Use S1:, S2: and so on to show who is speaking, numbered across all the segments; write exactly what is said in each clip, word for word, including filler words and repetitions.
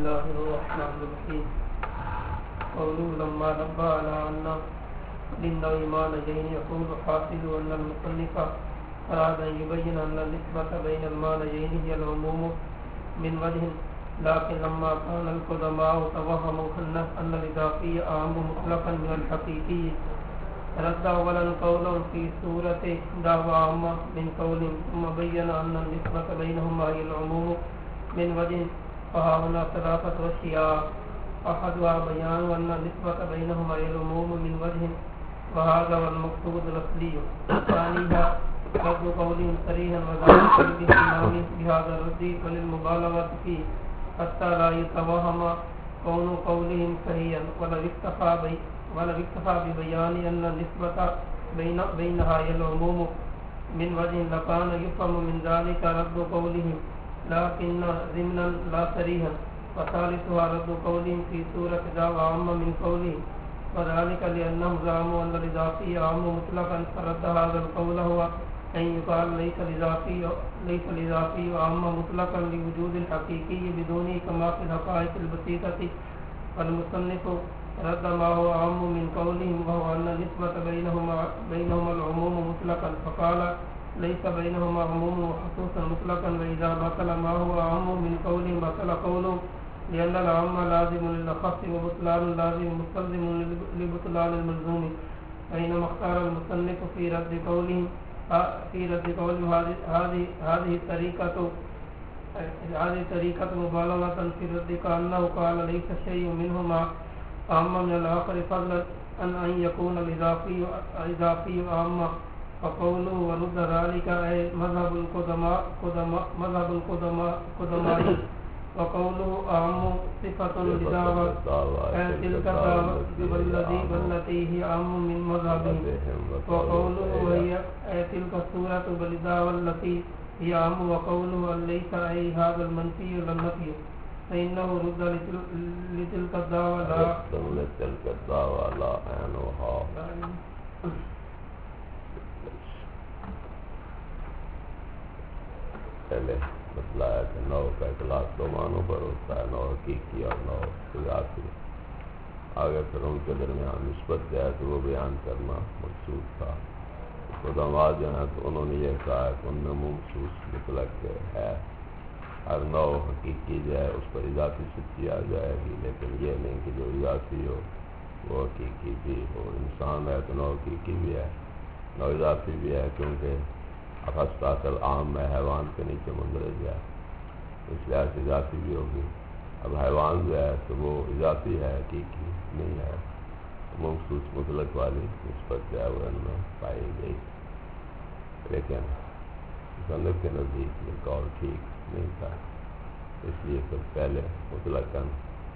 S1: الله الرحمن الرحيم قوله لما نبه على أن للنوع معنيين يقول حاصل أن المصنف أراد أن يبين أن النسبة بين المعنيين هي العموم من وجه، لكن لما كان القدماء توهموا أن الإضافي أعم مطلقا من الحقيقي رد أولا قولا في سورة دعوى عامة من قول ثم بين أن النسبة بينهما هي العموم من وجه، فها هنا ثلاثة أشياء: أحدها بيان أن النسبة بينهما هي العموم من وجه، وهذا هو المقصود الأصلي. ثانيها رد قولهم صريحا وذلك بالاهتمام بهذا الرد وللمبالغة فيه حتى لا يتوهم كون قولهم صحيحا، ولو اكتفى بي ولو اكتفى ببيان أن النسبة بين بينها هي العموم من وجه لكان يفهم من ذلك رد قولهم، لكن ضمنا لا صريحا. وثالثها رد قولهم في سورة دعوى عامة من قولهم، وذلك لأنهم زعموا أن الإضافي عام مطلقا، فرد هذا القول هو أن يقال ليس الإضافي ليس الإضافي عام مطلقا لوجود الحقيقي بدونه كما في الحقائق البسيطة. والمصنف رد ما هو عام من قولهم وهو أن النسبة بينهما بينهما العموم مطلقا، فقال ليس بينهما عموم وخصوصا مطلقا. وإذا بطل ما هو عام من قولهم بطل قوله، لأن العام لازم للأخص وبطلان لازم مستلزم لبطلان الملزوم. بينما اختار المصنف في رد قولهم في رد قولهم هذه هذه الطريقة هذه طريقة مبالغة في الرد، كأنه قال ليس شيء منهما عام من الآخر فضلا عن أن يكون الإضافي الإضافي عاما. فقوله ورد ذلك أي مذهب القدماء قدماء مذهب القدماء قدماء وقوله أعم صفة لدعوى تلك الدعوى والتي هي أعم من مذهبهم، وقوله وهي تلك السورة بالدعوى التي هي أعم، وقوله أن ليس أي هذا المنفي للنفي، فإنه رد لتلك الدعوى لا
S2: لتلك الدعوى لا عنها. پہلے بتلایا کہ نو کا اطلاق دو معنوں پر ہوتا ہے، نو حقیقی اور نو اضافی. آگے پھر ان کے درمیان نسبت جو ہے تو وہ بیان کرنا مقصود تھا. قدماء جو ہیں تو انہوں نے یہ کہا ہے کہ ان میں مخصوص مطلق ہے، ہر نو حقیقی جو ہے اس پر اضافی سچی آ جائے گی، لیکن یہ نہیں کہ جو اضافی ہو وہ حقیقی بھی ہو. انسان ہے تو نو حقیقی بھی ہے، نو اضافی بھی ہے، کیونکہ اخذ اصل عام میں حیوان کے نیچے مندرج ہے، اس لحاظ سے اضافی بھی ہوگی. اب حیوان جو ہے تو وہ اضافی ہے، حقیقی نہیں ہے. مخصوص مطلق والی نسبت جو ہے وہ ان میں پائی گئی، لیکن مصنف کے نزدیک یہ قول ٹھیک نہیں تھا. اس لیے پھر پہلے مطلقاً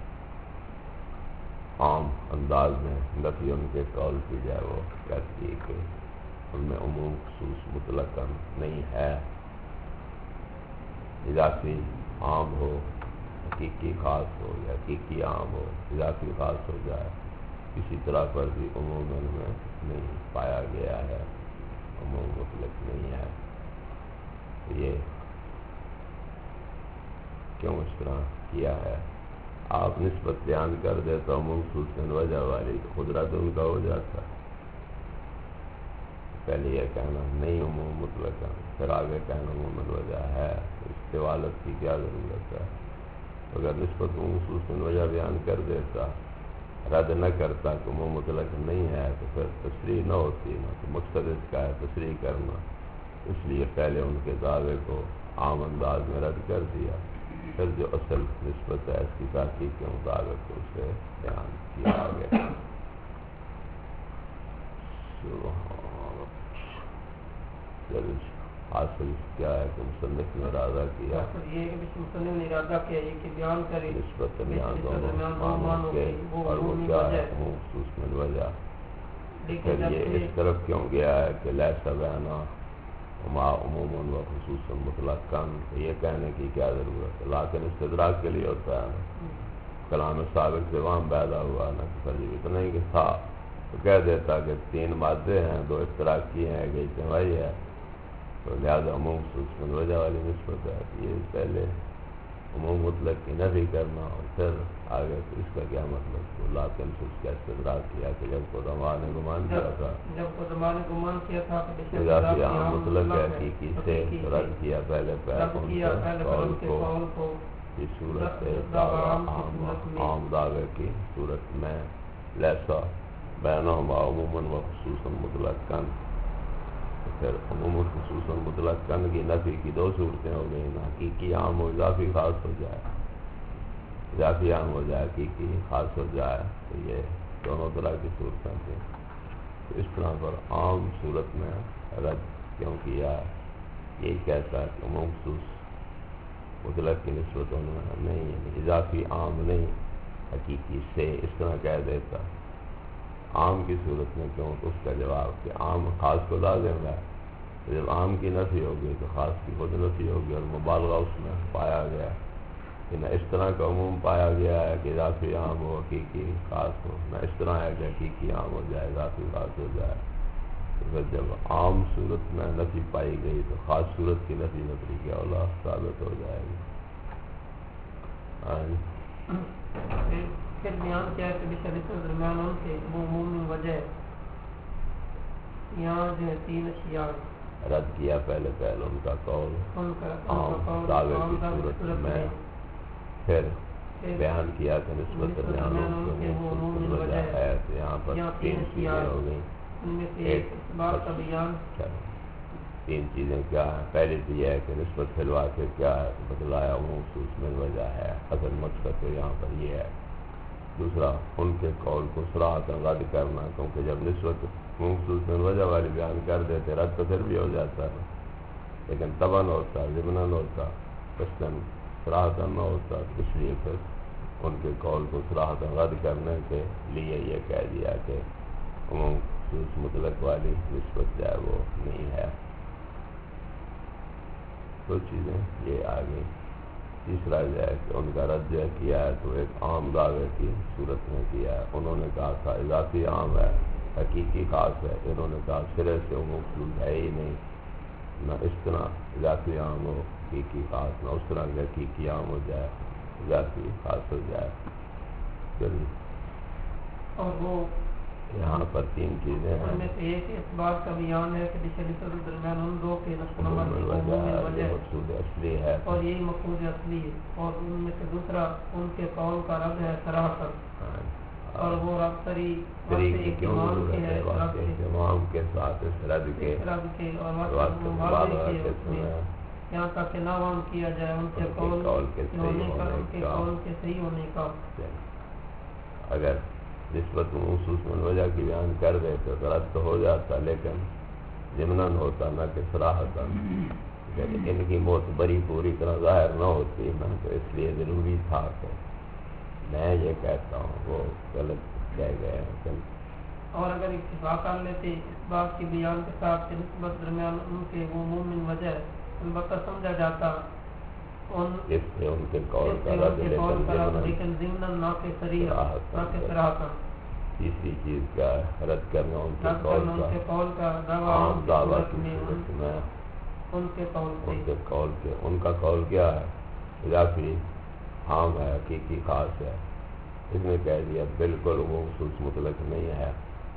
S2: عام انداز میں نفی ان کے قول کی جائے وہ کہتی ہے کہ ان میں عموم خصوص مطلقاً نہیں ہے. اضافی عام ہو، حقیقی خاص ہو، یا حقیقی عام ہو، اضافی خاص ہو جائے، کسی طرح پر بھی عموم ان میں نہیں پایا گیا ہے، عموم مطلق نہیں ہے. یہ کیوں اس طرح کیا ہے؟ آپ نسبت بیان کر دیتا عموم خصوص وجہ والی تو قدرت ان کا ہو جاتا. پہلے یہ کہنا نہیں عموم مطلق ہے، پھر آگے کہنا عموم وجہ ہے، استوالت کی کیا ضرورت ہے؟ اگر نسبت عموم خصوص وجہ بیان کر دیتا، رد نہ کرتا کہ عموم مطلق نہیں ہے، تو پھر تصریح نہ ہوتی. نہ تو مقصد اس کا ہے تصریح کرنا، اس لیے پہلے ان کے دعوے کو عام انداز میں رد کر دیا، پھر جو اصل نسبت ہے اس کی تحقیق کے مطابق اسے بیان کیا گیا. حاصل کیا ہے کہ مصنف نے ارادہ کیا
S1: یہ مصنف نے ارادہ کیا یہ کہ بیان کرے
S2: نسبت درمیان دونوں معنوں کے، اور وہ کیا ہے عموم خصوص من وجہ. پھر یہ اس طرف کیوں گیا ہے کہ لیسا بیانا وما عموم و خصوصا مطلقاً، یہ کہنے کی کیا ضرورت ہے؟ لیکن استدراک کے لیے ہوتا ہے نا، کلام سابق سے وہاں پیدا ہوا نا، کہ اتنا ہی کہ تھا تو کہہ دیتا کہ تین مادے ہیں، دو اشتراکی ہیں، ایک اجتماعی ہے، تو لہذا عموم خصوص من وجہ والی نسبت ہے. یہ پہلے عموم مطلق کی نفی کرنا، اور پھر آگے تو اس کا کیا مطلب تو لا تنسوس کا استدراک کیا کہ جب کو زمان گمان کیا تھا
S1: جب کو زمان گمان کیا تھا
S2: اضافی عام مطلق ہے حقیقی سے رد کیا پہلے پہلے قول کو اس صورت سے عام دعوے کی صورت میں لیسا بینہما عموماً و خصوصاً مطلقاً، پھر عموماً خصوصاً مطلقاً کی نفی کی دو صورتیں ہو گئی، حقیقی عام و اضافی خاص ہو جائے، اضافی عام ہو جائے حقیقی خاص ہو جائے، تو یہ دونوں طرح کی صورتیں تھیں۔ تو اس طرح پر عام صورت میں رد کیوں کیا، یہی کہتا ہے کہ عموم خصوص مطلق کی نسبت ان میں نہیں، یعنی اضافی عام نہیں حقیقی سے، اس طرح کہہ دیتا عام کی صورت میں کیوں، تو اس کا جواب کہ عام خاص کو لازم ہے، جب عام کی نفی ہوگی تو خاص کی خود نفی ہوگی، اور مبالغہ اس میں پایا گیا کہ نہ اس طرح کا عموم پایا گیا ہے کہ اضافی عام ہو حقیقی خاص ہو، نہ اس طرح ہے کہ حقیقی عام ہو جائے اضافی خاص ہو جائے۔ تو پھر جب عام صورت میں نفی پائی گئی تو خاص صورت کی نفی نفی کی اولا ثابت ہو جائے گی۔
S1: پھر بیان کیا ہے کہ بشریت درمیان ان کے وہ عمومی وجہ، یہاں جو ہے تین اشیاء
S2: رد کیا پہلے پہلے ان کا قول
S1: ان کا
S2: عام دعوے کی صورت میں، پھر بیان کیا کہ نسبت درمیان ان کے وہ عمومی وجہ ہے، تو یہاں پر تین چیزیں ہو گئیں،
S1: ان میں سے ایک اس بات کا بیان،
S2: تین چیزیں کیا ہیں؟ پہلی تو یہ ہے کہ نسبت پھیلوا کے کیا ہے بدلایا عموم خصوص میں وجہ ہے، اصل مقصد تو یہاں پر یہ ہے۔ دوسرا ان کے قول کو صراحتاً رد کرنا، کیونکہ جب نسبت عموم خصوص میں وجہ والی بیان کر دیتے رد تو پھر بھی ہو جاتا ہے، لیکن طبعاً ہوتا ضمناً ہوتا قصداً صراحتاً نہ ہوتا، اس لیے پھر ان کے قول کو صراحتاً رد کرنے کے لیے یہ کہہ دیا کہ عموم خصوص مطلق والی نسبت جو ہے وہ نہیں ہے۔ دو چیزیں یہ آ گئی۔ تیسرا جو ہے کہ ان کا رد جو ہے کیا ہے تو ایک عام دعوے کی صورت میں کیا ہے، انہوں نے کہا تھا اضافی عام ہے حقیقی خاص ہے، انہوں نے کہا سرے سے عموم خصوص ہے ہی نہیں، نہ اس طرح اضافی عام ہو حقیقی خاص، نہ اس طرح کہ حقیقی عام ہو جائے اضافی خاص ہو جائے۔ چلیے
S1: اور وہ
S2: یہاں پر تین چیزیں ہیں،
S1: ان میں سے ایک اس بات کا بیان ہے کہ بشریت درمیان ان دو کے
S2: عموم وجہ مقصود اصلی ہے،
S1: اور یہی مقصود اصلی ہے، اور ان میں سے دوسرا ان کے قول کا رد ہے صراحتاً، اور وہ رب سری
S2: اہتمام کے ہے اہتمام کے ساتھ اس رد کے
S1: رد کے اور یہاں تک کہ نہ وہم کیا جائے ان کے قول کے ہونے کا، ان کے قول کے صحیح ہونے کا۔
S2: اگر نسبت خصوص من وجہ کی بیان کر دیتے تو رد تو ہو جاتا، لیکن ضمناً ہوتا نہ کہ صراحتاً، ان کی موت بری پوری طرح ظاہر نہ ہوتی نہ، تو اس لیے ضروری تھا کہ میں یہ کہتا ہوں وہ غلط کہہ گئے ہیں۔
S1: اور اگر اتفاق کر لیتے اس بات کی بیان کے ساتھ کہ نسبت درمیان ان کے وہ عمومی وجہ البتہ سمجھا جاتا ان
S2: اس سے ان کے قول کا رد،
S1: لیکن ضمناً نہ کہ صراحتاً۔
S2: تیسری چیز کا رد کرنا ان کے
S1: قول کا
S2: عام دعویٰ کی صورت میں،
S1: ان کے قول
S2: ان کے قول کے ان کا قول کیا ہے اضافی عام ہے حقیقی خاص ہے، اس نے کہہ دیا بالکل عموم خصوص مطلق نہیں ہے،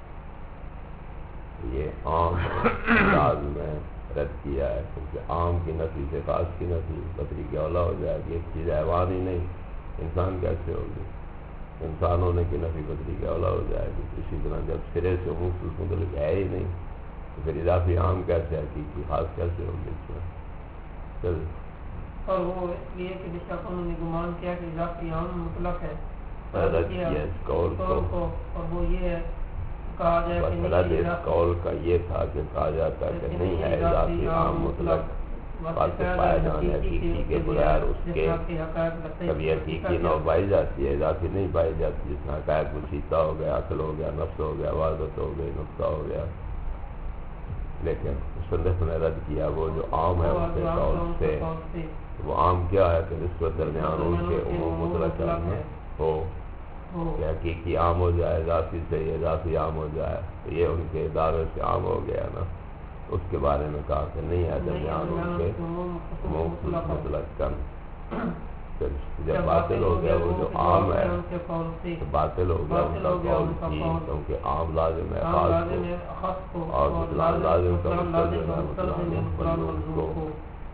S2: یہ عام انداز میں رد کیا ہے، کیونکہ عام کی نفی سے خاص کی نفی بطری کی اولا ہو جائے گی، ایک چیز حیوان ہی نہیں انسان کیسے ہوگی، انسان ہونے کی نفی بطری کی اولا ہو جائے گی، اسی طرح جب سرے سے عموم خصوص مطلق ہے ہی نہیں تو پھر اضافی عام کیسے حقیقی خاص کیسے ہوگی اس میں۔ چل
S1: اور وہ اس لیے کہ بے شک انہوں نے گمان کیا کہ اضافی عام مطلق ہے،
S2: رد کیا اس قول کو،
S1: اور وہ یہ کہا جائے کہ
S2: رد اس قول کا یہ تھا کہ کہا جاتا کہ نہیں ہے اضافی عام مطلق، بات پایا جانے حقیقی کے بغیر اس کے کبھی حقیقی نہ پائی جاتی ہے، اضافی نہیں پائی جاتی، جس میں حقائق وسیطہ ہو گیا، عقل ہو گیا، نفس ہو گیا، وحدت ہو گئی، نقطہ ہو گیا، لیکن مصنف نے رد کیا وہ جو عام ہے اس کے قول سے، وہ عام کیا ہے کہ نسبت درمیان ان کے عموم مطلق میں ہو کہ حقیقی عام ہو جائے اضافی سے، یہ اضافی عام ہو جائے، تو یہ ان کے دعوے سے عام ہو گیا نا، اس کے بارے میں کہا کہ نہیں ہے درمیان ان کے عموم مطلق کم۔ جب باطل ہو گیا وہ جو عام ہے تو باطل ہو گیا ان کا قول تھی، کیونکہ عام لازم ہے خاص کو اور مطلق لازم کا مطلق کو.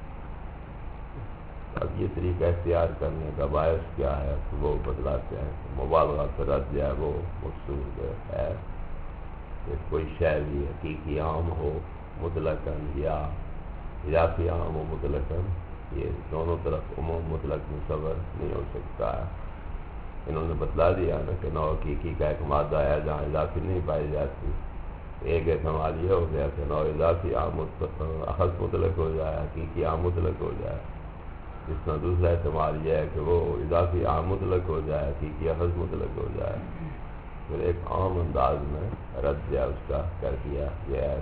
S2: اب یہ طریقہ اختیار کرنے کا باعث کیا ہے تو وہ بتلاتے ہیں. مبالغہ سے رد جو ہے وہ مقصود ہے کہ کوئی شے بھی حقیقی عام ہو مطلقاً یا اضافی عام ہو مطلقاً، یہ دونوں طرف عموم مطلق مصور نہیں ہو سکتا ہے. انہوں نے بتلا دیا نا کہ نو حقیقی کا ایک مادہ ہے جہاں اضافی نہیں پائی جاتی. ایک احتمال یہ ہو گیا کہ نو اضافی عام اخذ مطلق ہو جائے، حقیقی عام مطلق ہو جائے. اس طرح دوسرا احتمال یہ ہے کہ وہ اضافی عام مطلق ہو جائے، حقیقی اخذ مطلق ہو جائے. پھر ایک عام انداز میں رد دیا اس کا کر دیا یہ ہے.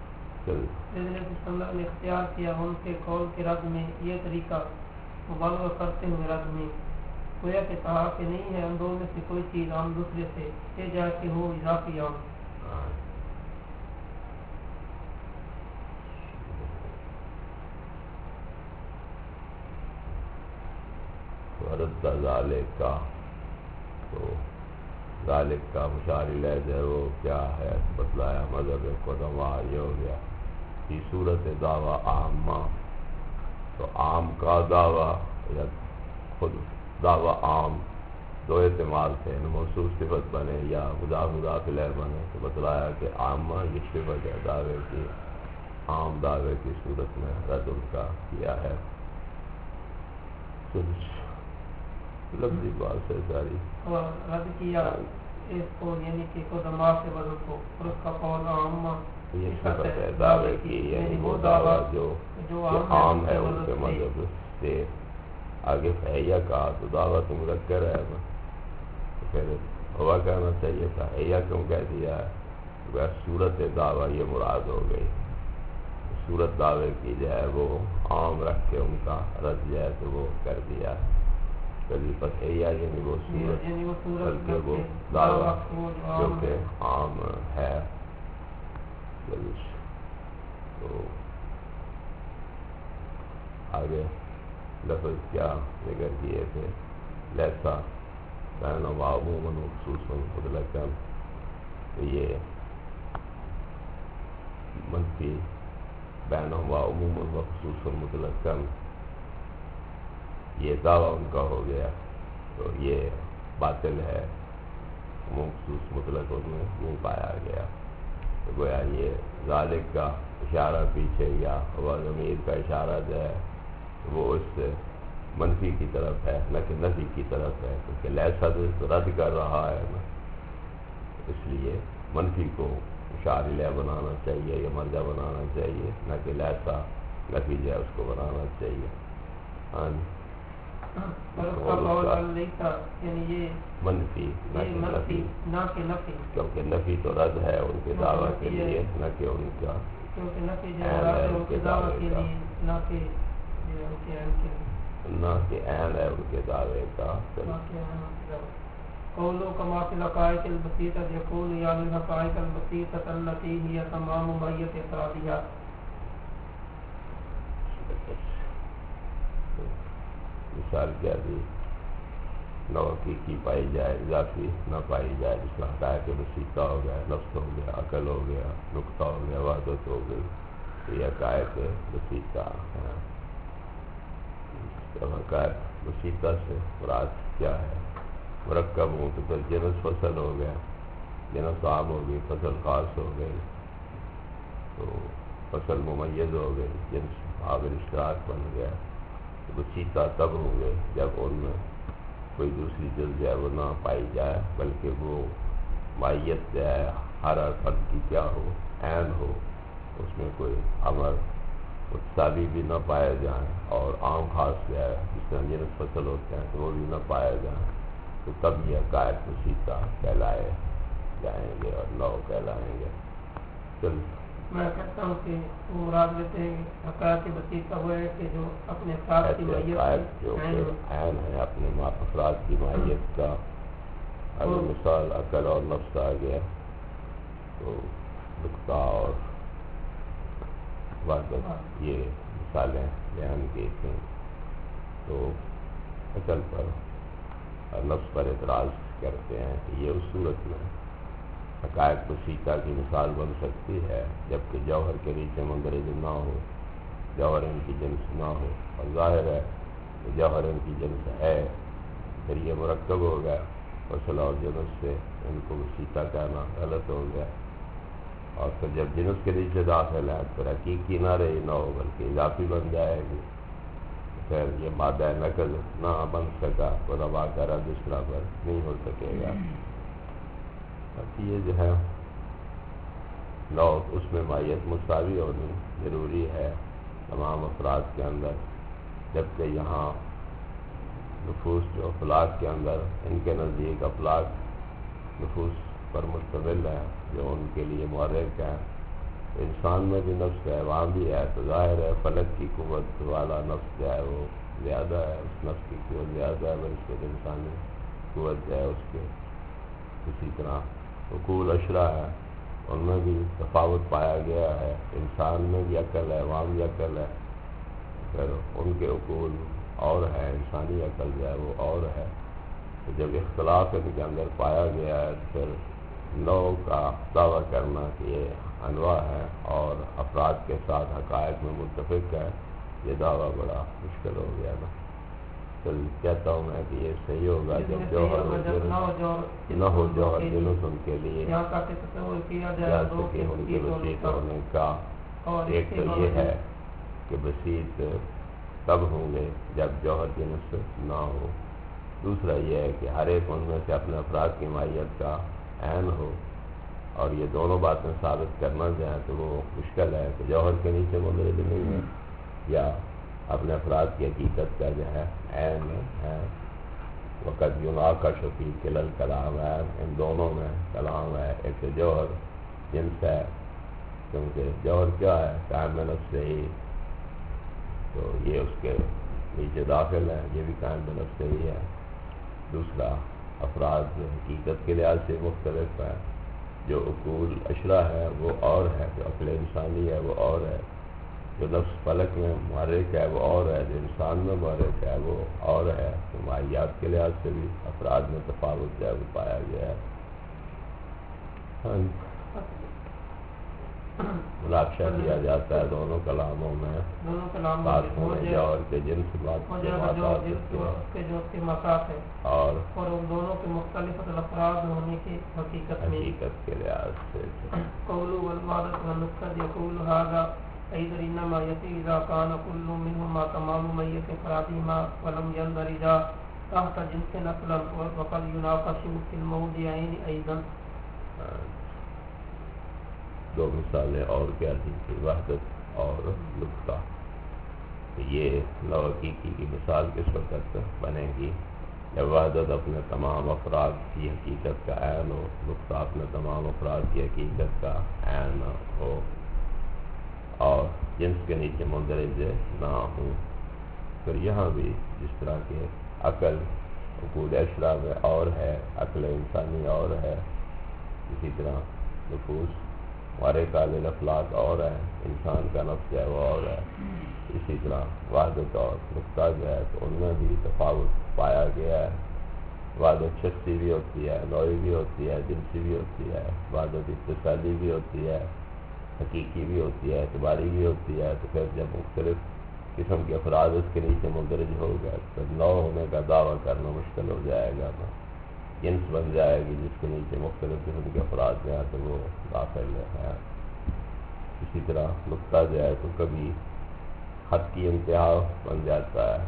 S1: نے اختیار کیا ان کے قول کے رد میں یہ طریقہ مبالغہ کرتے ہوئے رد میں گویا کہ کہا کہ نہیں ہے ان دونوں میں سے کوئی چیز عام دوسرے سے یہ جائے کہ ہو اضافی عام.
S2: رد ذالک کا تو ذالک کا مشار الیہ ہے وہ کیا ہے بتلایا. مذہب قدما یہ ہو گیا کی صورت دعویٰ عامہ، تو عام کا دعویٰ یا خود دعویٰ عام دو احتمال تھے، موصوف صفت بنے یا مضاف مضاف الیہ بنے. تو بتلایا کہ عامہ یہ صفت ہے دعوے کی، عام دعوے کی صورت میں رد ان کا کیا ہے. لفظی بات ہے ساری
S1: رد کیا اس کو یعنی کہ قدما سے بدل کو اور اس کا قول عامہ
S2: یہ صفت ہے دعوے کی، یعنی وہ دعویٰ جو جو عام ہے ان کے مذہب سے. آگے فہیہ کہا تو دعویٰ تو مذکر ہے نا، تو پھر ہوا کہنا چاہیے تھا. فہیہ کیوں کہہ دیا ہے؟ صورت دعویٰ یہ مراد ہو گئی. صورت دعوے کی جو ہے وہ عام رکھ کے ان کا رد جو ہے تو وہ کر دیا. کبھی فتحیہ یعنی وہ صورت بلکہ وہ دعویٰ جو کہ عام ہے. تو آگے لفظ کیا ذکر کیے تھے؟ لیسا بین و عموماً خصوصاً مطلقاً. تو یہ منفی بین و عموماً و خصوصاً مطلقاً یہ دعویٰ ان کا ہو گیا تو یہ باطل ہے. عموم خصوص مطلق ان میں نہیں پایا گیا. تو گویا یہ ذالک کا اشارہ پیچھے یا ہوا ضمیر کا اشارہ جو ہے وہ اس سے منفی کی طرف ہے نہ کہ نفی کی طرف ہے، کیونکہ لیسا تو رد کر رہا ہے نا، اس لیے منفی کو اشارہ الیہ بنانا چاہیے یا مرجع بنانا چاہیے، نہ کہ لیسا نفی جو ہے اس کو بنانا چاہیے. ہاں
S1: جی
S2: منفی نہ کہ نفی، کیونکہ نفی تو رد ہے ان کے دعویٰ کے لیے نہ کہ ان کا نہ کہ عین ہے ان کے دعوے کا.
S1: قولوا كما في الحقائق البسيطة يقول يعني الحقائق البسيطة التي هي تمام ماهية إفرادها.
S2: مثال کیا دی؟ نو حقیقی پائی جائے اضافی نہ پائی جائے، جس میں حقائق بسیطہ ہو گیا، نفس ہو گیا، عقل ہو گیا، نقطہ ہو گیا، وحدت ہو گئی. تو یہ حقائق بسیطہ ہے. حقائق بسیطہ سے مراد کیا ہے؟ مرکب ہوں تو پھر جنس فصل ہو گیا، جنس عام ہو گئی، فصل خاص ہو گئی. تو فصل ممیز ہو گئی، جنس عامل اشتراک بن گیا. بسیطہ تب ہوں گے جب ان میں کوئی دوسری جز جو ہے وہ نہ پائی جائے، بلکہ وہ ماہیت جو ہے ہر ہر فرد کی کیا ہو، عین ہو، اس میں کوئی امر متساوی بھی نہ پائے جائیں اور عام خاص جو ہے جس طرح جنس فصل ہوتے ہیں تو وہ بھی نہ پائے جائیں. تو تب یہ حقائق بسیطہ کہلائے جائیں گے اور نو کہلائیں گے. چل
S1: میں کہتا ہوں کہ وہ مراد لیتے ہیں حقائق بسیطہ وہ ہے کہ جو اپنے افراد کی ماہیت
S2: جو عین ہے اپنے افراد کی ماہیت کا. اگر مثال عقل اور نفس آ گیا تو نقطہ اور وحدت یہ مثالیں بیان کی تھیں. تو عقل پر اور نفس پر اعتراض کرتے ہیں کہ یہ اس صورت میں حقائق بسیطہ کی مثال بن سکتی ہے جبکہ جوہر کے نیچے مندرج نہ ہو، جوہر ان کی جنس نہ ہو، اور ظاہر ہے کہ جوہر ان کی جنس ہے، پھر یہ مرکب ہو گیا، فصل اور جنس سے ان کو بسیطہ کہنا غلط ہو گیا، اور پھر جب جنس کے نیچے داخل ہے پھر حقیقی نہ رہی نہ ہو بلکہ اضافی بن جائے گی، پھر یہ مادہ نقل نہ بن سکا تو روا کرا دوسرا پر نہیں ہو سکے گا۔ یہ جو ہے نو اس میں ماہیت مساوی ہونی ضروری ہے تمام افراد کے اندر، جبکہ یہاں نفوس جو افلاک کے اندر ان کے نزدیک افلاک نفوس پر مشتمل ہے جو ان کے لیے محرک ہے، انسان میں بھی نفس ہے، وہاں بھی ہے، تو ظاہر ہے فلک کی قوت والا نفس جو ہے وہ زیادہ ہے، اس نفس کی قوت زیادہ ہے بلکہ انسانی قوت جو ہے اس کے۔ اسی طرح عقول اشرا ہے، ان میں بھی تفاوت پایا گیا ہے، انسان میں بھی عقل ہے، وہاں بھی عقل ہے، پھر ان کے عقول اور ہے، انسانی عقل جو ہے وہ اور ہے، تو جب اختلاف ان کے اندر پایا گیا ہے پھر نو کا دعویٰ کرنا کہ یہ انواع ہے اور افراد کے ساتھ حقائق میں متفق ہے، یہ دعویٰ بڑا مشکل ہو گیا نا۔ چل کہتا ہوں میں کہ یہ صحیح ہوگا جب جوہر نہ ہو جوہر جنس ان کے لیے جا سکے ان کے بسیط ہونے کا۔ ایک تو یہ ہے کہ بسیط تب ہوں گے جب جوہر جنس نہ ہو، دوسرا یہ ہے کہ ہر ایک ان میں سے اپنے افراد کی ماہیت کا عین ہو، اور یہ دونوں باتیں ثابت کرنا جائیں تو وہ مشکل ہے کہ جوہر کے نیچے مندرج نہیں ہے یا اپنے افراد کی حقیقت کا جو ہے عین ہے۔ وقت یونا کا شفیع کلل کلام ہے، ان دونوں میں کلام ہے، ایک تو جوہر جنس ہے کیونکہ جوہر کیا ہے قائم بنفس سے ہی، تو یہ اس کے نیچے داخل ہے، یہ بھی قائم بنفس سے ہی ہے۔ دوسرا افراد جو حقیقت کے لحاظ سے مختلف ہے، جو عقول اشرا ہے وہ اور ہے، جو عقل انسانی ہے وہ اور ہے، جو نفس فلک میں محرک ہے وہ اور ہے، جو انسان میں محرک ہے وہ اور ہے، تو ماہیات کے لحاظ سے بھی افراد میں تفاوت جو ہے وہ پایا گیا ہے۔ مناقشہ کیا جاتا ہے دونوں کلاموں میں، بات ہونے جوہر کے جنس بات کے
S1: جو قیمتات ہے
S2: اور
S1: ان دونوں کے مختلف الافراد ہونے کی حقیقت میں
S2: حقیقت کے لحاظ سے
S1: قول والوعدۃ والنقد یقول هذا اذا انما یتی اذا کان کل منهما تمام میت افرادهما ولم يندرجا تحت جنس نقلا وقد يناقش في الموضعين ايضا۔
S2: دو مثالیں اور کیا دی تھی، وحدت اور نقطہ۔ یہ نو حقیقی کی مثال کس وقت بنے گی جب وحدت اپنے تمام افراد کی حقیقت کا عین ہو، نقطہ اپنے تمام افراد کی حقیقت کا عین ہو اور جنس کے نیچے مندرج نہ ہوں۔ پھر یہاں بھی جس طرح کے عقل عقول اشرا میں اور ہے، عقل انسانی اور ہے، اسی طرح نفوس ہمارے قابل افلاق اور ہے، انسان کا نفس ہے وہ اور ہے، اسی طرح وحدت اور نقطہ جو ہے تو ان میں بھی تفاوت پایا گیا ہے۔ وحدت شخصی بھی ہوتی ہے، نوعی بھی ہوتی ہے، جنسی بھی ہوتی ہے، وحدت اتصالی بھی ہوتی ہے، حقیقی بھی ہوتی ہے، اعتباری بھی ہوتی ہے، تو پھر جب مختلف قسم کے افراد اس کے نیچے مندرج ہو گئے تو نو ہونے کا دعویٰ کرنا مشکل ہو جائے گا، جنس بن جائے گی جس کے نیچے مختلف قسم کے افراد جو ہیں تو وہ داخل ہے۔ اسی طرح نقطہ جو ہے تو کبھی حد کی انتہا بن جاتا ہے،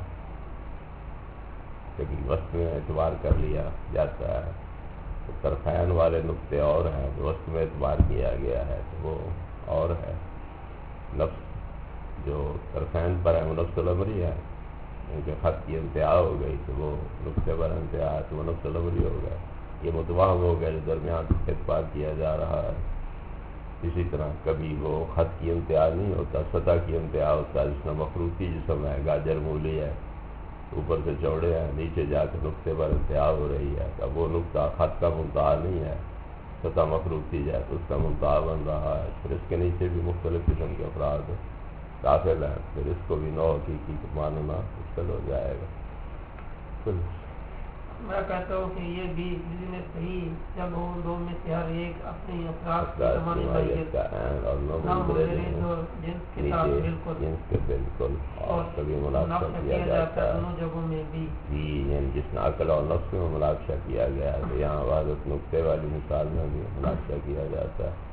S2: کبھی وسط میں اعتبار کر لیا جاتا ہے، تو طرفین والے نقطے اور ہیں، جو وسط میں اعتبار کیا گیا ہے تو وہ اور ہے۔ نفس جو طرفین پر ہے وہ نفس الامری ہے، کیونکہ خط کی انتہا ہو گئی تو وہ نقطے پر انتہا ہے تو وہ نفس الامری ہو گیا، یہ متوہم ہو گیا جو درمیان اعتبار کیا جا رہا ہے۔ اسی طرح کبھی وہ خط کی انتہا نہیں ہوتا، سطح کی انتہا ہوتا ہے، جس میں مخروطی جسم ہے، گاجر مولی ہے، اوپر سے چوڑے ہیں، نیچے جا کے نقطے پر انتہا ہو رہی ہے، اب وہ نقطہ خط کا منتہا نہیں ہے، سطح مخروطی جائے تو اس کا منتہا بن رہا ہے۔ پھر اس کے نیچے بھی مختلف قسم کے افراد داخل ہیں، پھر اس کو بھی نو حقیقی ماننا مشکل ہو جائے گا۔
S1: میں کہتا ہوں کہ یہ بھی بزنس صحیح جب ہو دو میں سے ہر ایک اپنی افراد کی زمانی ماہیت نہ منفرد ہو جنس کے ساتھ بالکل
S2: جنس کے بالکل اور کبھی مناقشہ کیا جاتا ہے
S1: دونوں جگہوں میں بھی
S2: جی یعنی جس نے عقل اور نفس میں مناقشہ کیا گیا ہے تو یہاں عبادت نقطے والی مثال میں بھی مناقشہ کیا جاتا ہے.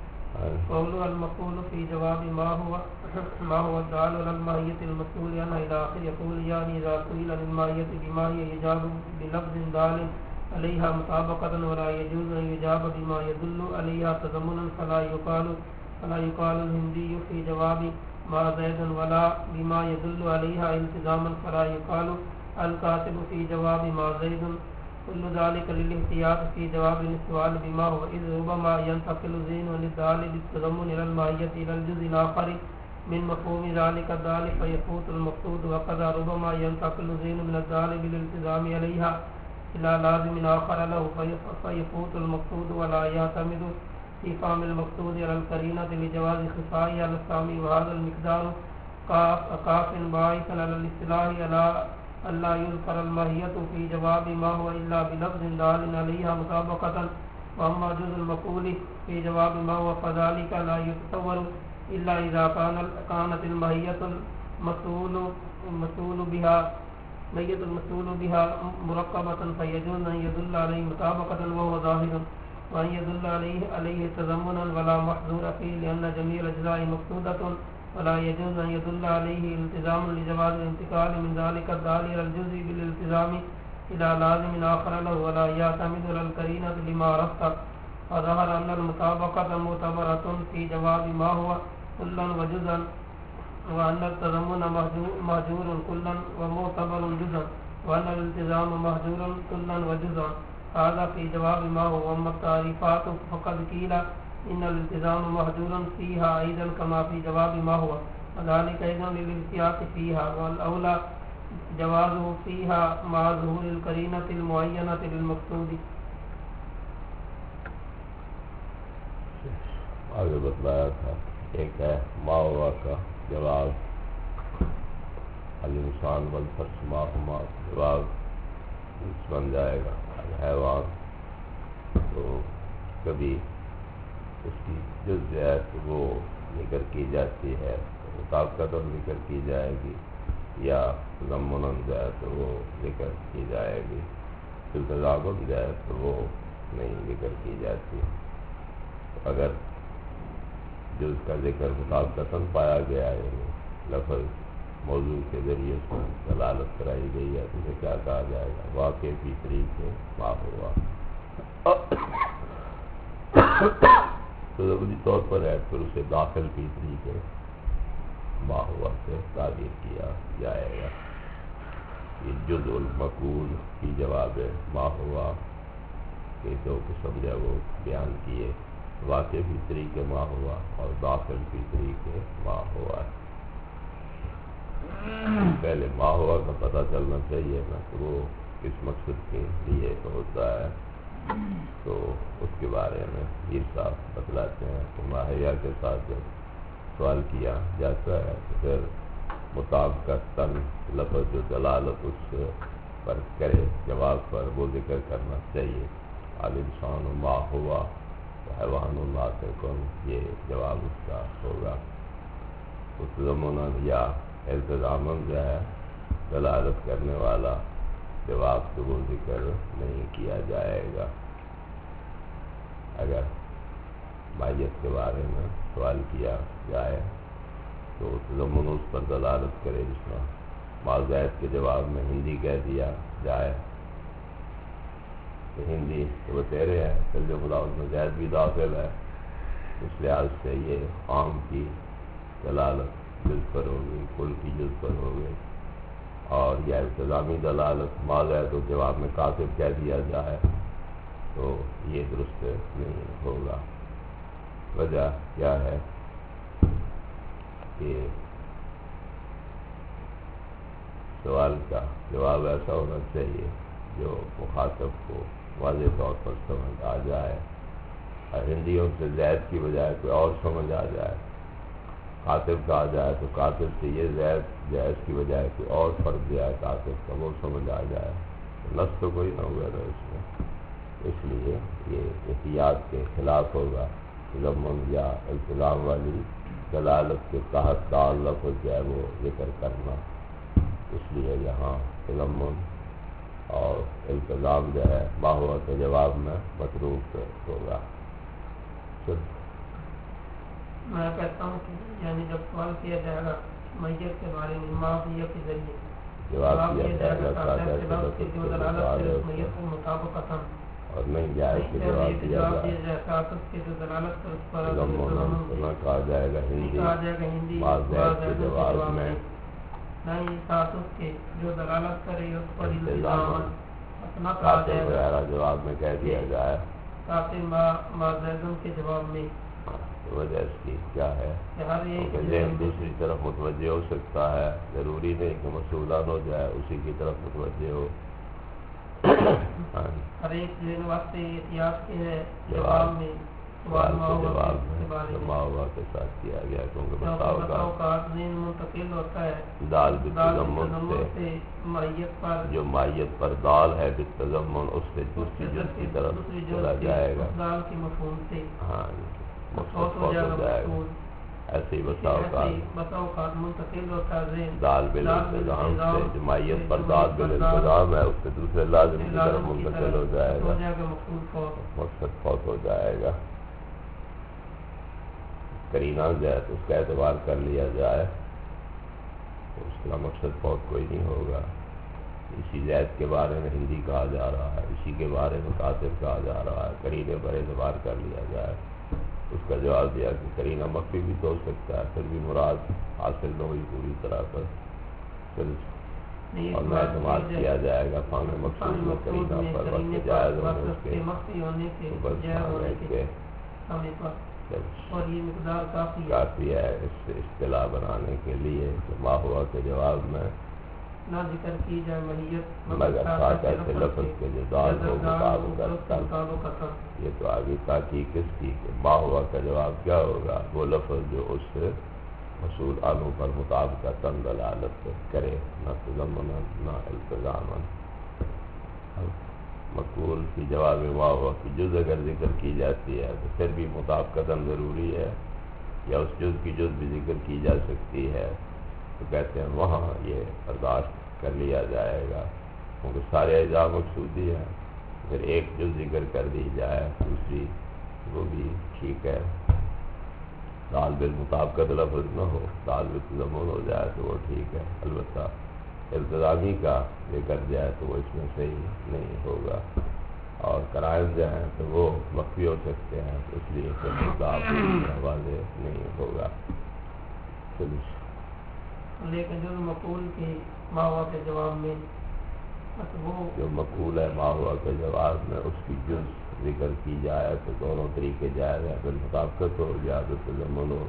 S1: قول المقول في جواب ما هو ما هو الدال على الماهية المسؤول عنها إلى آخر يقول يعني إذا سئل عن الماهية بما هي يجاب بلفظ دال عليها مطابقة ولا يجوز أن يجاب بما يدل عليها تضمنا فلا يقال فلا يقال الهندي في جواب ما زيد ولا بما يدل عليها التزاما فلا يقال الكاتب في جواب ما زيد كل ذلك للاحتياط في جواب السؤال بما هو إذ ربما ينتقل ذهن للدال بالتضمن إلى الماهية إلى الجزء الآخر من مفهوم ذلك الدال فيفوت المقصود وكذا ربما ينتقل ذهن من الدال بالالتزام عليها إلى لازم آخر له فيفوت المقصود ولا يعتمد في فهم المقصود على القرينة لجواز خفائها على السامي وهذا المقدار كاف باعث على الاصطلاح على ألا يذكر الماهية في جواب ما هو إلا بلفظ دال عليها مطابقة وأما جزء المقول في جواب ما هو فذلك لا يتصور إلا إذا كان كانت الماهية المسؤول المسؤول بها مية المسؤول بها مركبة فيجوز أن يدل عليه مطابقة وهو ظاهر وأن يدل عليه عليه تضمنا ولا محظور فيه لأن جميع الأجزاء مقصودة ولا يجوز أن يدل عليه التزام لجواز الانتقال من ذلك الدال إلى الجزء بالالتزام إلى لازم آخر له ولا يعتمد على القرينة لما عرفت فظهر أن المطابقة معتبرة في جواب ما هو كلا وجزءا وأن التضمن مهجور كلا ومعتبر جزءا وأن الالتزام مهجور كلا وجزءا هذا في جواب ما هو. وأما التعريفات فقد قيل إن الالتزام مهجور فيها أيضا كما في جواب ما هو وذلك أيضا للاحتياط فيها والأولى جوازه فيها مع ظهور القرينة المعينة للمقصود.
S2: آگے بتلایا تھا ایک ہے ما ہوا کا جواب الانسان والفرس ما ہما جواب بن جائے گا. حیوان تو کبھی اس کی جزئیات وہ ذکر کی جاتی ہے مطابقت ذکر کی جائے گی یا ضمن جائے تو وہ ذکر کی جائے گی التزام جائے تو وہ نہیں ذکر کی جاتی. اگر جز کا ذکر مطابقت پایا گیا ہے لفظ موضوع کے ذریعے سے دلالت کرائی گئی ہے تو اسے کیا کہا جائے گا واقع فی طریقے ما ہوا. تو ضروری طور پر ہے پھر اسے داخل کی طریقے ما ہوا سے تعبیر کیا جائے گا. یہ جزء المقول کی جواب ما ہوا کے دو قسم جو وہ بیان کیے واقع فی طریقے ما ہوا اور داخل فی طریقے ما ہوا. پہلے ما ہوا کا پتہ چلنا چاہیے نا کہ وہ کس مقصد کے لیے ہوتا ہے تو اس کے بارے میں یہ صاحب بتلاتے ہیں کہ ماہیہ کے ساتھ جب سوال کیا جاتا ہے تو پھر مطابقت تن لفظ جو دلالت اس پر کرے جواب پر وہ ذکر کرنا چاہیے. الانسان ما ہوا حیوان ناطقن یہ جواب اس کا ہوگا. اس ضمن یا التزام جو ہے دلالت کرنے والا جواب تو وہ ذکر نہیں کیا جائے گا. اگر ماہیت کے بارے میں سوال کیا جائے تو ضمن اس پر دلالت کرے جس میں ما زید کے جواب میں ہندی کہہ دیا جائے کہ ہندی تو وہ تیرے ہے پھر جو ملازم میں زید بھی داخل ہے اس لحاظ سے یہ عام کی دلالت جز پر ہوگی کل کی جز پر ہوگی. اور یا التزامی دلالت ما زید تو جواب میں کاتب کہہ دیا جائے تو یہ درست نہیں ہوگا. وجہ کیا ہے کہ سوال کا جواب ایسا ہونا چاہیے جو مخاطب کو واضح طور پر سمجھ آ جائے اور ہندیوں سے زید کی بجائے کوئی اور سمجھ آ جائے کاتب کہا جائے تو کاتب سے یہ زید جائز کی وجہ ہے کہ اور فرق دیا ہے کاتب کا وہ سمجھ آ جائے، نص تو کوئی نہ ہوا تھا اس میں، اس لیے یہ احتیاط کے خلاف ہوگا تضمن یا التزام والی دلالت کے تحت تعلق جو ہے وہ ذکر کرنا، اس لیے یہاں تضمن اور التزام جو ہے ماحول کے جواب میں متروک ہوگا۔
S1: میں کہتا ہوں کہ یعنی جب سوال کیا جائے گا میت کے بارے میں معافیہ کے ذریعے
S2: جواب دیا جائے گا
S1: جو دلالت سے اس میت کے مطابقت
S2: اور نہیں جائے کہ جواب دیا جائے
S1: کے جو دلالت سے اس پر
S2: نہ کہا جائے گا ہندی
S1: کہا جائے گا ہندی
S2: معذرت کے جواب میں
S1: نہیں تعصب کے جو دلالت کرے اس پر
S2: التزام
S1: اپنا کہا جائے گا
S2: وغیرہ جواب میں کہہ دیا جائے
S1: تاکہ معذرتوں کے جواب میں
S2: وجہ اس کی کیا ہے
S1: ہر ایک
S2: ذہن دوسری طرف متوجہ ہو سکتا ہے، ضروری نہیں کہ مسئولان ہو جائے اسی کی طرف متوجہ ہو۔
S1: ہر ایک ذہن واسطے احتیاط کے ہے جواب میں
S2: جواب ماہوا کے ساتھ کیا گیا کیونکہ بتاؤ کا
S1: ذہن منتقل ہوتا ہے
S2: دال بالتضمن سے
S1: مائیت پر
S2: جو مائیت پر دال ہے بالتضمن اس سے دوسری جز کی طرف چلا جائے گا،
S1: دال کے مفہوم سے
S2: ہاں مقصد ہو جائے گا۔ ایسے ہی بتاؤ کا
S1: بتاؤ کا منتقل ہوتا ہے
S2: دال بالانتظام سے جو مائیت پر دال بالانتظام ہے اس سے دوسرے لازم کی طرف منتقل ہو جائے گا، مقصد فوت ہو جائے گا۔ کرینہ زید اس کا اعتبار کر لیا جائے تو اس کا مقصد فوت کوئی نہیں ہوگا، اسی زید کے بارے میں ہندی کہا جا رہا ہے، اسی کے بارے میں کاتب کہا جا رہا ہے، کرینے پر اعتبار کر لیا جائے۔ اس کا جواب دیا کہ کرینہ مخفی بھی تو ہو سکتا ہے، پھر بھی مراد حاصل نہ ہوئی پوری طرح پر، پھر اور میں اعتماد کیا جائے گا فاہم مقصود میں کرینہ پر وقت جائز ہونے کے
S1: اور یہ مقدار کافی
S2: کافی ہے اس سے اصطلاح بنانے کے لیے کہ ماہوا کے جواب میں
S1: نہ ذکر کی جائے مہیت
S2: مگر خاص ایسے لفظ کے جو دال ہو مطابقت، یہ تو آگے تحقیق اس کی کہ ماہوا کا جواب کیا ہوگا، وہ لفظ جو اس سے مصول عنہ پر مطابقت دلالت کرے، نہ تضمنا نہ التزاما۔ مقول کی جواب ماہوا کی جز اگر ذکر کی جاتی ہے تو پھر بھی مطابقت ضروری ہے، یا اس جز کی جز بھی ذکر کی جا سکتی ہے تو کہتے ہیں وہاں یہ برداشت کر لیا جائے گا کیونکہ سارے اجزاء مقصودی ہیں، پھر ایک جز ذکر کر دی جائے دوسری وہ بھی ٹھیک ہے، دال بالمطابقت لفظ نہ ہو دال بالتضمن ہو جائے تو وہ ٹھیک ہے، البتہ التزامی کا ذکر جائے تو وہ اس میں صحیح نہیں ہوگا، اور قرائن جو ہیں تو وہ مخفی ہو سکتے ہیں تو اس لیے پھر مطابق واضح نہیں ہوگا۔
S1: لیکن جو مقول کی ماہوا کے جواب میں وہ
S2: جو مقول ہے ماہوا کے جواب میں اس کی جز ذکر کی جائے تو دونوں طریقے جائز ہیں، پھر مطابقت ہو یا بالتضمن ہو،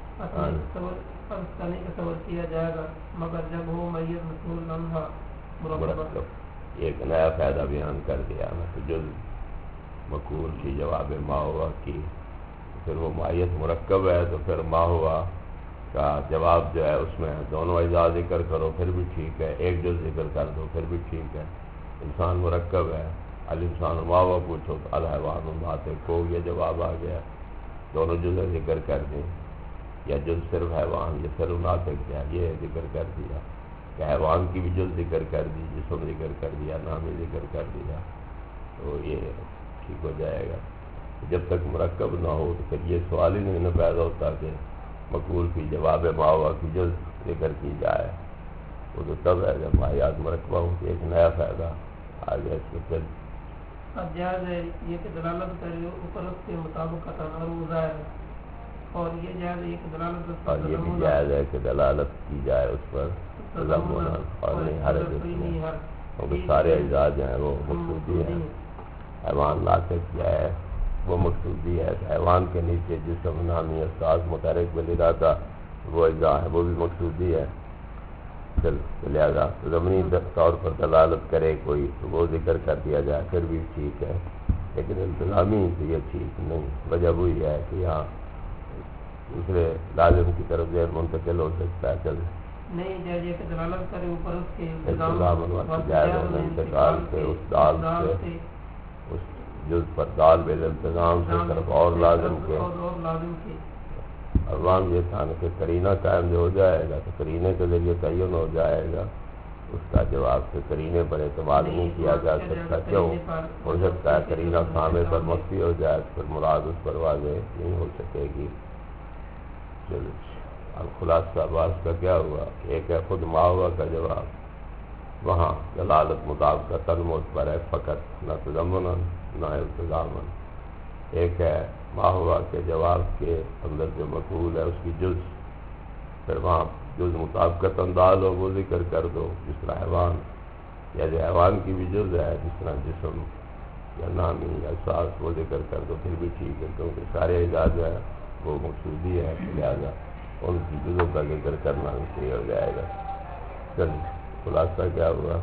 S1: تصور کیا جائے گا مگر جب وہ میت مصول لمحہ
S2: مرکب ایک نیا فائدہ بیان کر دیا میں تو جز مقول کی جواب ماہوا کی پھر وہ مائیت مرکب ہے تو پھر ماہوا کا جواب جو ہے اس میں دونوں اجزاء ذکر کرو پھر بھی ٹھیک ہے، ایک جز ذکر کر دو پھر بھی ٹھیک ہے۔ انسان مرکب ہے، الانسان ماہوا پوچھو تو الحیوان ناطق کو یہ جواب آ گیا، دونوں جزیں ذکر کر دیں، یا جز صرف حیوان یا صرف ناطق ہے یہ ذکر کر دیا کہ حیوان کی بھی جز ذکر کر دی، جسم ذکر کر دیا، نام ذکر کر دیا تو یہ ٹھیک ہو جائے گا۔ جب تک مرکب نہ ہو تو پھر یہ سوال ہی نہیں پیدا ہوتا کہ مقول کی جواب ماہوا کی جز ذکر کی جائے، وہ تو تب ہے جب مایات مرکبہ ہو کہ ایک نیا فائدہ آ گیا اس کے پھر
S1: اب جائز ہے یہ کہ دلالت کرے اوپر اس کے مطابقت عروض ہے، اور یہ جائز ہے کہ دلالت
S2: اور یہ بھی جائز ہے کہ دلالت کی جائے اس پر تضمن اور نہیں ہر جس میں، کیونکہ سارے اجزاء جو ہیں وہ مقصودی ہیں، حیوان ناطق جو ہے وہ مقصودی ہے، حیوان کے نیچے جسم نامی احساس متحرک بلدا تھا وہ اجزاء ہے وہ بھی مقصودی ہے، چل لہٰذا ضمنی طور پر دلالت کرے کوئی تو وہ ذکر کر دیا جائے پھر بھی ٹھیک ہے، لیکن التزامی سے یہ ٹھیک نہیں۔ وجہ وہی ہے کہ یہاں دوسرے لازم کی طرف ذہن منتقل ہو سکتا ہے. چل
S1: نہیں جیسے کہ دلالت کرے اوپر اس کے
S2: التزام جائز ہونے انتقال سے اس دال سے اس جز پر دال بل التزام سے طرف اور لازم کے عوام یہ تھا کہ قرینہ قائم جو ہو جائے گا تو قرینے کے ذریعے تعین ہو جائے گا. اس کا جواب سے قرینے پر اعتماد نہیں کیا جا سکتا. کیوں ہو سکتا ہے قرینہ سامنے پر مخفی ہو جائے پھر مراد اس پر واضح نہیں ہو سکے گی. چلو اب خلاصہ باز کا کیا ہوا؟ ایک ہے خود ما ہوا کا جواب، وہاں دلالت مطابقت معتبر ہے فقط نہ تضمنا نہ التزاما. ایک ہے ما ہوا کے جواب کے اندر جو مقبول ہے اس کی جز، پھر وہاں جز مطابقت اندال ہو وہ ذکر کر دو، جس طرح حیوان یا جو حیوان کی بھی جز ہے جس طرح جسم یا نامی یا ساس وہ ذکر کر دو پھر بھی ٹھیک ہے، کیونکہ سارے اعجاز ہے وہ مقصودی ہے، لہٰذا ان کی جزوں کا ذکر کرنا بھی صحیح ہو جائے گا. چلیے خلاصہ کیا ہوا؟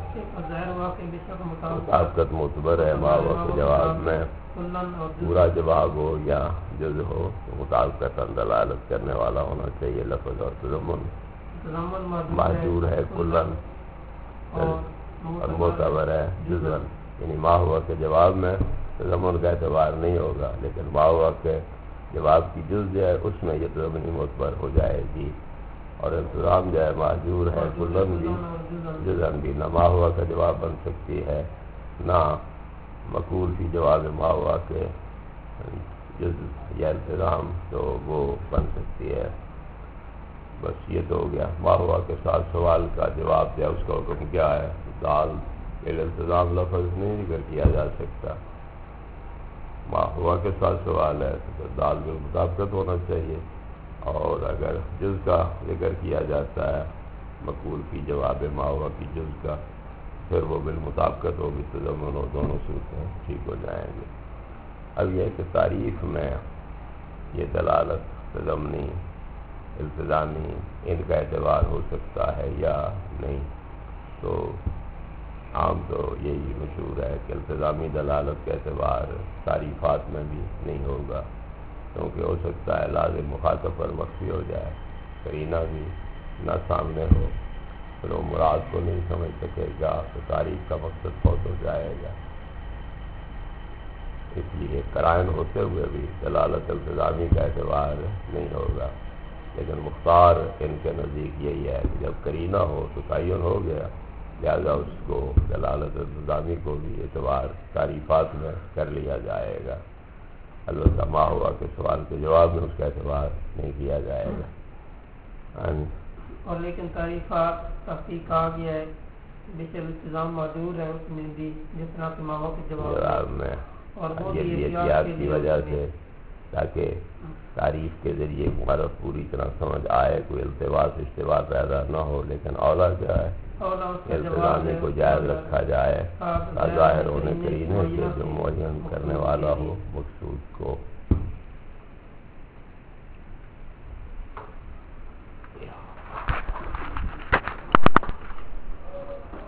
S2: مطابقت معتبر ہے ما ہوا کے جواب میں پورا جواب ہو یا جز ہو تو مطابقت دلالت کرنے والا ہونا چاہیے لفظ اور تضمن معذور ہے کلن اور معتبر ہے جزن. یعنی ما ہوا کے جواب میں تضمن کا اعتبار نہیں ہوگا، لیکن ما ہوا کے جواب کی جز جو ہے اس میں یہ تضمنی معتبر ہو جائے گی. اور التزام جو ہے معذور ہے کلن بھی جزن بھی. نہ ما ہوا کا جواب بن سکتی ہے نہ مقول کی جواب ما ہوا کے جز یا التزام تو وہ بن سکتی ہے. بس یہ تو ہو گیا. ما ہوا کے ساتھ سوال کا جواب دیا، اس کا حکم کیا ہے؟ دال التزام لفظ نہیں ذکر کیا جا سکتا. ما ہوا کے ساتھ سوال ہے تو دال میں مطابقت ہونا چاہیے، اور اگر جز کا ذکر کیا جاتا ہے مقول کی جواب ما ہوا کی جز کا پھر وہ بالمطابقت ہوگی تضمن ہو، دونوں صورتیں ٹھیک ہو جائیں گے. اب یہ کہ تعریف میں یہ دلالت تضمنی التزامی ان کا اعتبار ہو سکتا ہے یا نہیں، تو عام تو یہی مشہور ہے کہ التزامی دلالت کا اعتبار تعریفات میں بھی نہیں ہوگا، کیونکہ ہو سکتا ہے لازم مخاطب پر مخفی ہو جائے، قرینہ بھی نہ سامنے ہو، پھر وہ مراد کو نہیں سمجھ سکے گا تو تعریف کا مقصد فوت ہو جائے گا. اس لیے قرائن ہوتے ہوئے بھی دلالت التزامی کا اعتبار نہیں ہوگا. لیکن مختار ان کے نزدیک یہی ہے کہ جب قرینہ ہو تو تعین ہو گیا، لہذا اس کو دلالت التزامی کو بھی اعتبار تعریفات میں کر لیا جائے گا. البتہ ما ہوا کے سوال کے جواب میں اس کا اعتبار نہیں کیا جائے گا.
S1: اور لیکن تعریفات تحقیق کہا گیا ہے بشر التزام معذور ہے اس میں بھی، جس طرح کے ما ہوا کے جواب میں اور
S2: یہ احتیاط کی وجہ سے تاکہ تعریف کے ذریعے معرف پوری طرح سمجھ آئے، کوئی التباس اشتباہ پیدا نہ ہو. لیکن اولا کیا ہے التزامی کو جائز رکھا جائے ظاہر ہونے قرینے سے جو معین کرنے والا ہو مقصود کو.